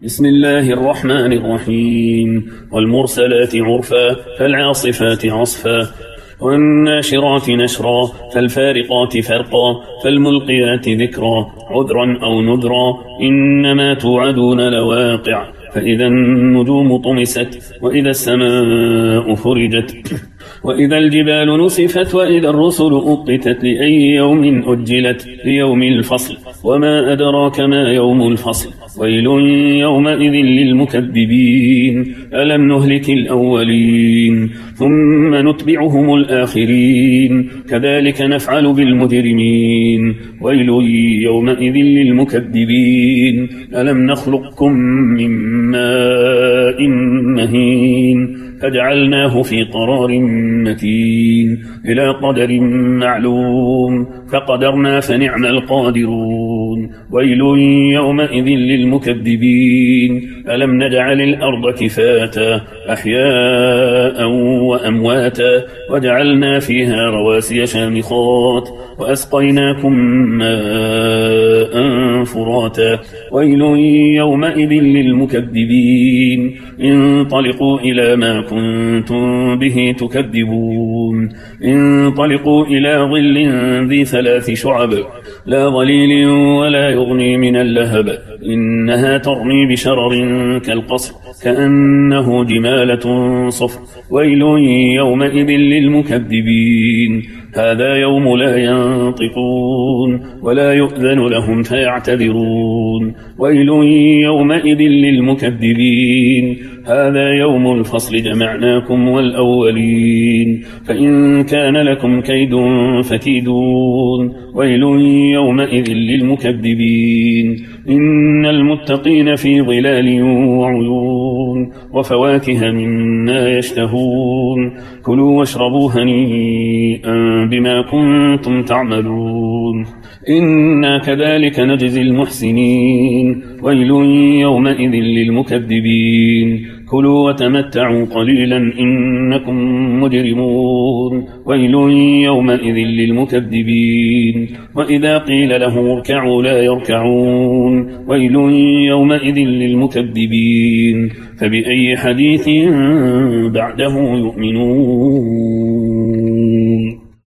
بسم الله الرحمن الرحيم والمرسلات عرفا فالعاصفات عصفا والناشرات نشرا فالفارقات فرقا فالملقيات ذكرا عذرا أو نذرا إنما توعدون لواقع فإذا النجوم طمست وإذا السماء فرجت وإذا الجبال نسفت وإذا الرسل أقتت لأي يوم أجلت ليوم الفصل وما أدراك ما يوم الفصل ويل يومئذ للمكذبين ألم نهلك الأولين ثم نتبعهم الآخرين كذلك نفعل بالمجرمين ويل يومئذ للمكذبين ألم نخلقكم من ماء مهين فجعلناه في قرار مكين إلى قدر معلوم فقدرنا فنعم القادرون ويل يومئذ للمكذبين ألم نجعل الأرض كفاتا أحياء وأمواتا وجعلنا فيها رواسي شامخات وأسقيناكم ماء فراتا ويل يومئذ للمكذبين انطلقوا إلى ما كنتم به تكذبون انطلقوا إلى ظل ذي 3 شعب لا ظليل ولا يغني من اللهب إنها ترمي بشرر كالقصر كأنه جمالة صفر ويل يومئذ للمكذبين هذا يوم لا ينطقون ولا يؤذن لهم فيعتذرون ويل يومئذ للمكذبين هذا يوم الفصل جمعناكم والأولين فإن كان لكم كيد فكيدون ويل يومئذ للمكذبين إن المتقين في ظلال وعيون وفواكه مما يشتهون كلوا واشربوا هنيئا بما كنتم تعملون إنا كذلك نجزي المحسنين ويل يومئذ للمكذبين كلوا وتمتعوا قليلا إنكم مجرمون ويل يومئذ للمكذبين وإذا قيل لهم اركعوا لا يركعون ويل يومئذ للمكذبين فبأي حديث بعده يؤمنون